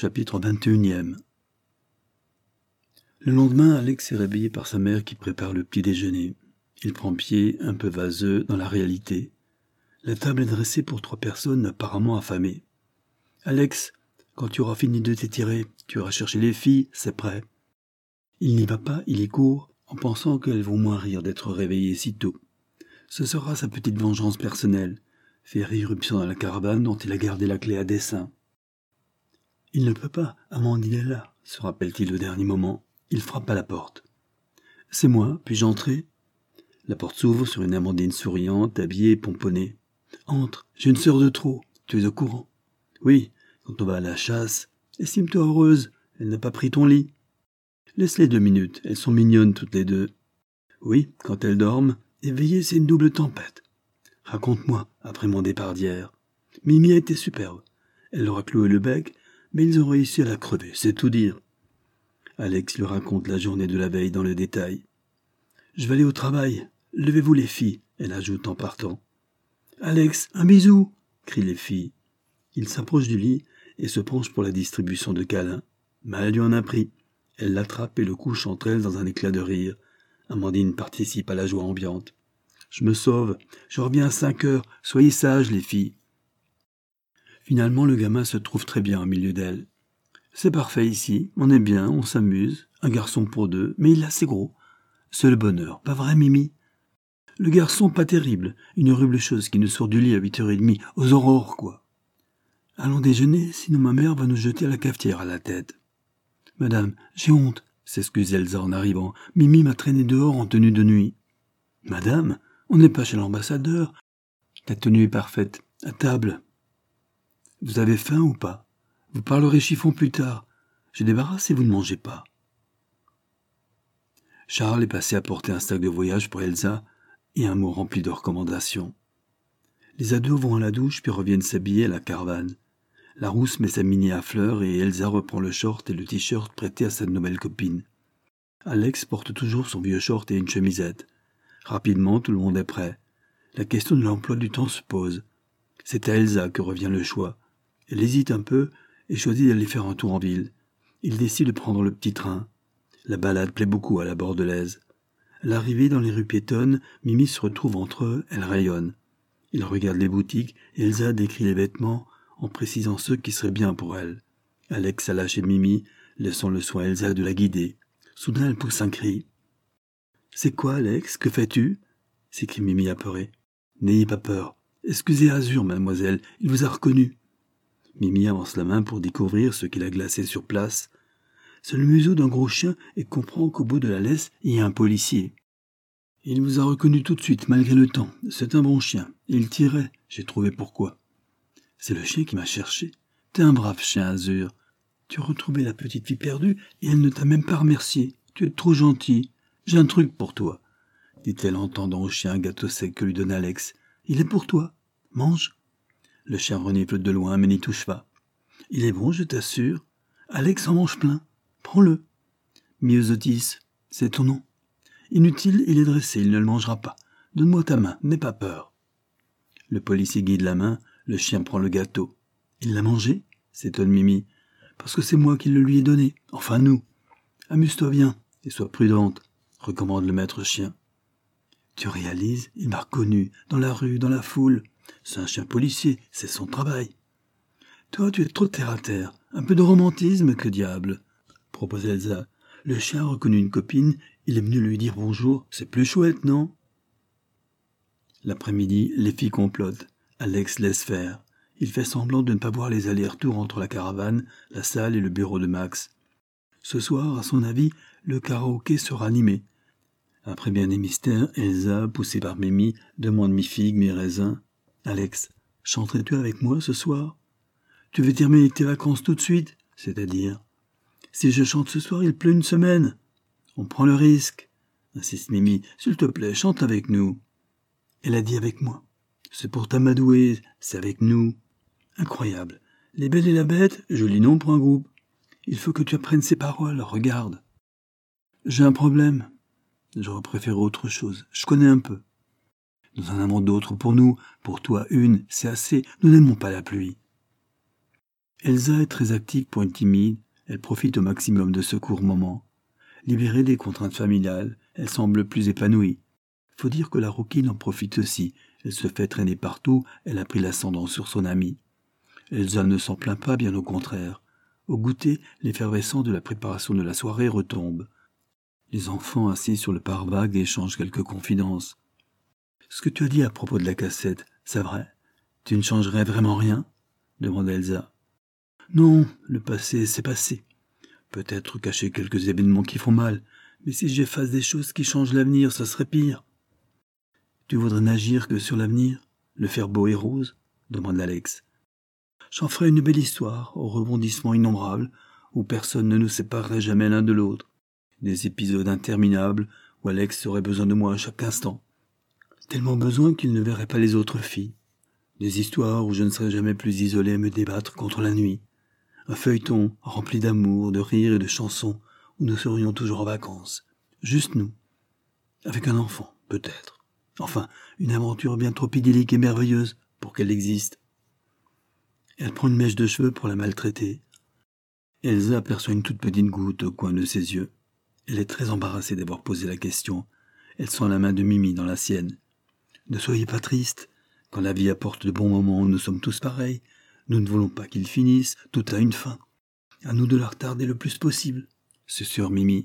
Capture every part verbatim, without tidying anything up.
Chapitre vingt et unième. Le lendemain, Alex est réveillé par sa mère qui prépare le petit déjeuner. Il prend pied, un peu vaseux, dans la réalité. La table est dressée pour trois personnes apparemment affamées. « Alex, quand tu auras fini de t'étirer, tu iras chercher les filles, c'est prêt. » Il n'y va pas, il y court, en pensant qu'elles vont moins rire d'être réveillées si tôt. Ce sera sa petite vengeance personnelle, faire irruption dans la caravane dont il a gardé la clé à dessein. Il ne peut pas, Amandine est là, se rappelle-t-il au dernier moment. Il frappe à la porte. « C'est moi, puis-je entrer ?» La porte s'ouvre sur une Amandine souriante, habillée et pomponnée. « Entre, j'ai une sœur de trop, tu es au courant. »« Oui, quand on va à la chasse, estime-toi heureuse, elle n'a pas pris ton lit. »« Laisse-les deux minutes, elles sont mignonnes toutes les deux. »« Oui, quand elles dorment, éveillées, c'est une double tempête. »« Raconte-moi, après mon départ d'hier. »« Mimi a été superbe. Elle leur a cloué le bec, mais ils ont réussi à la crever, c'est tout dire. » Alex lui raconte la journée de la veille dans le détail. « Je vais aller au travail. Levez-vous les filles, » elle ajoute en partant. « Alex, un bisou !» crient les filles. Il s'approche du lit et se penche pour la distribution de câlins. Mais elle lui en a pris. Elle l'attrape et le couche entre elles dans un éclat de rire. Amandine participe à la joie ambiante. « Je me sauve, je reviens à cinq heures, soyez sages les filles. » Finalement, le gamin se trouve très bien au milieu d'elles. « C'est parfait ici, on est bien, on s'amuse, un garçon pour deux, mais il est assez gros. C'est le bonheur, pas vrai Mimi ? Le garçon pas terrible, une horrible chose qui nous sort du lit à huit heures trente, aux aurores quoi. Allons déjeuner, sinon ma mère va nous jeter à la cafetière à la tête. »« Madame, j'ai honte, » s'excuse Elsa en arrivant. « Mimi m'a traîné dehors en tenue de nuit. »« Madame, on n'est pas chez l'ambassadeur. Ta tenue est parfaite, à table. » « Vous avez faim ou pas ? Vous parlerez chiffon plus tard. Je débarrasse et vous ne mangez pas. » Charles est passé apporter un sac de voyage pour Elsa et un mot rempli de recommandations. Les ados vont à la douche puis reviennent s'habiller à la caravane. La rousse met sa mini à fleurs et Elsa reprend le short et le t-shirt prêté à sa nouvelle copine. Alex porte toujours son vieux short et une chemisette. Rapidement, tout le monde est prêt. La question de l'emploi du temps se pose. C'est à Elsa que revient le choix. Elle hésite un peu et choisit d'aller faire un tour en ville. Il décide de prendre le petit train. La balade plaît beaucoup à la bordelaise. À l'arrivée dans les rues piétonnes, Mimi se retrouve entre eux, elle rayonne. Il regarde les boutiques et Elsa décrit les vêtements en précisant ceux qui seraient bien pour elle. Alex alla chez Mimi, laissant le soin à Elsa de la guider. Soudain, elle pousse un cri. « C'est quoi, Alex ? Que fais-tu » s'écrie Mimi apeurée. « N'ayez pas peur. Excusez Azur, mademoiselle, il vous a reconnu. » Mimi avance la main pour découvrir ce qu'il a glacé sur place. C'est le museau d'un gros chien et comprend qu'au bout de la laisse, il y a un policier. Il vous a reconnu tout de suite, malgré le temps. C'est un bon chien. Il tirait. J'ai trouvé pourquoi. C'est le chien qui m'a cherché. T'es un brave chien, Azur. Tu as retrouvé la petite fille perdue et elle ne t'a même pas remercié. Tu es trop gentil. J'ai un truc pour toi, dit-elle en tendant au chien un gâteau sec que lui donne Alex. Il est pour toi. Mange. Le chien renifle de loin, mais n'y touche pas. Il est bon, je t'assure. Alex en mange plein. Prends-le. Myosotis, c'est ton nom. Inutile, il est dressé, il ne le mangera pas. Donne-moi ta main, n'aie pas peur. Le policier guide la main, le chien prend le gâteau. Il l'a mangé ? S'étonne Mimi. Parce que c'est moi qui le lui ai donné. Enfin, nous. Amuse-toi bien et sois prudente, recommande le maître chien. Tu réalises, il m'a reconnu, dans la rue, dans la foule. C'est un chien policier, c'est son travail. Toi, tu es trop terre-à-terre. Un peu de romantisme, que diable, propose Elsa. Le chien a reconnu une copine, il est venu lui dire bonjour. C'est plus chouette, non ? L'après-midi, les filles complotent. Alex laisse faire. Il fait semblant de ne pas voir les allers-retours entre la caravane, la salle et le bureau de Max. Ce soir, à son avis, le karaoké sera animé. Après bien des mystères, Elsa, poussée par Mimi, demande mi-figue, mi-raisin. « Alex, chanterais-tu avec moi ce soir ? Tu veux terminer tes vacances tout de suite ? C'est-à-dire ? Si je chante ce soir, il pleut une semaine. On prend le risque. » insiste Mimi. « S'il te plaît, chante avec nous. » Elle a dit avec moi. C'est pour t'amadouer, c'est avec nous. Incroyable. Les Belles et la Bête, joli nom pour un groupe. Il faut que tu apprennes ces paroles, regarde. J'ai un problème. J'aurais préféré autre chose. Je connais un peu. Nous en avons d'autres pour nous. Pour toi, une, c'est assez. Nous n'aimons pas la pluie. Elsa est très active pour une timide, elle profite au maximum de ce court moment. Libérée des contraintes familiales, elle semble plus épanouie. Faut dire que la rouquine en profite aussi, elle se fait traîner partout, elle a pris l'ascendant sur son amie. Elsa ne s'en plaint pas, bien au contraire. Au goûter, l'effervescence de la préparation de la soirée retombe. Les enfants assis sur le pare-vague échangent quelques confidences. « Ce que tu as dit à propos de la cassette, c'est vrai? Tu ne changerais vraiment rien ?» demande Elsa. « Non, le passé, c'est passé. Peut-être cacher quelques événements qui font mal, mais si j'efface des choses qui changent l'avenir, ça serait pire. »« Tu voudrais n'agir que sur l'avenir, le faire beau et rose ?» demande Alex. « J'en ferai une belle histoire, aux rebondissements innombrables, où personne ne nous séparerait jamais l'un de l'autre. Des épisodes interminables où Alex aurait besoin de moi à chaque instant. Tellement besoin qu'il ne verrait pas les autres filles. Des histoires où je ne serais jamais plus isolé à me débattre contre la nuit. Un feuilleton rempli d'amour, de rires et de chansons où nous serions toujours en vacances. Juste nous. Avec un enfant, peut-être. Enfin, une aventure bien trop idyllique et merveilleuse pour qu'elle existe. » Elle prend une mèche de cheveux pour la maltraiter. Elsa aperçoit une toute petite goutte au coin de ses yeux. Elle est très embarrassée d'avoir posé la question. Elle sent la main de Mimi dans la sienne. « Ne soyez pas triste. Quand la vie apporte de bons moments, nous sommes tous pareils. Nous ne voulons pas qu'ils finissent, tout a une fin. À nous de la retarder le plus possible. » susurre Mimi.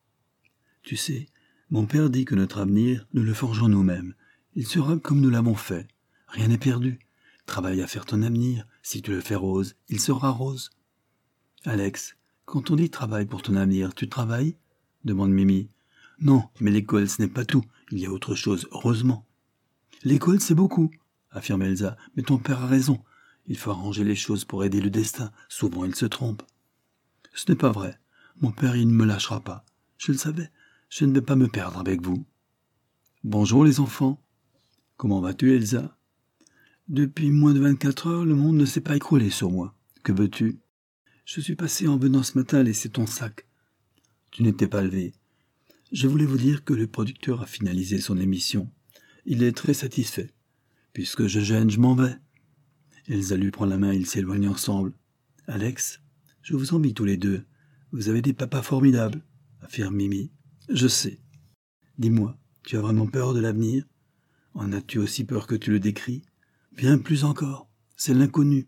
« Tu sais, mon père dit que notre avenir, nous le forgeons nous-mêmes. Il sera comme nous l'avons fait. Rien n'est perdu. Travaille à faire ton avenir. Si tu le fais rose, il sera rose. » « Alex, quand on dit travaille pour ton avenir, tu travailles ?» demande Mimi. « Non, mais l'école, ce n'est pas tout. Il y a autre chose, heureusement. »« L'école, c'est beaucoup, » affirme Elsa. « Mais ton père a raison. Il faut arranger les choses pour aider le destin. Souvent, il se trompe. »« Ce n'est pas vrai. Mon père, il ne me lâchera pas. Je le savais. Je ne vais pas me perdre avec vous. »« Bonjour, les enfants. Comment vas-tu, Elsa ? » ?»« Depuis moins de vingt-quatre heures, le monde ne s'est pas écroulé sur moi. Que veux-tu ? » ?»« Je suis passé en venant ce matin laisser ton sac. » »« Tu n'étais pas levé. Je voulais vous dire que le producteur a finalisé son émission. Il est très satisfait. Puisque je gêne, je m'en vais. » Elsa lui prend la main et ils s'éloignent ensemble. « Alex, je vous envie tous les deux. Vous avez des papas formidables, » affirme Mimi. « Je sais. Dis-moi, tu as vraiment peur de l'avenir ? En as-tu aussi peur que tu le décris ? Bien plus encore. C'est l'inconnu.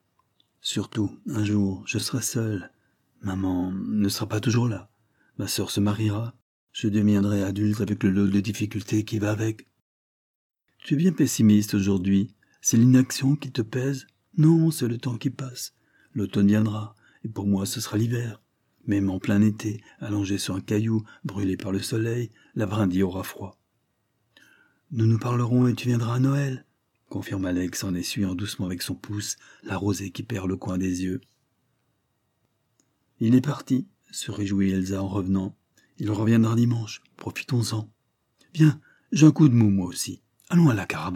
Surtout, un jour, je serai seul. Maman ne sera pas toujours là. Ma sœur se mariera. Je deviendrai adulte avec le lot de difficultés qui va avec. » « Tu es bien pessimiste aujourd'hui. C'est l'inaction qui te pèse ? Non, c'est le temps qui passe. L'automne viendra, et pour moi ce sera l'hiver. Même en plein été, allongé sur un caillou, brûlé par le soleil, la brindille aura froid. »« Nous nous parlerons et tu viendras à Noël, » confirme Alex en essuyant doucement avec son pouce la rosée qui perd le coin des yeux. « Il est parti, » se réjouit Elsa en revenant. « Il reviendra dimanche, profitons-en. Viens, j'ai un coup de mou moi aussi. Allons à la caravane. »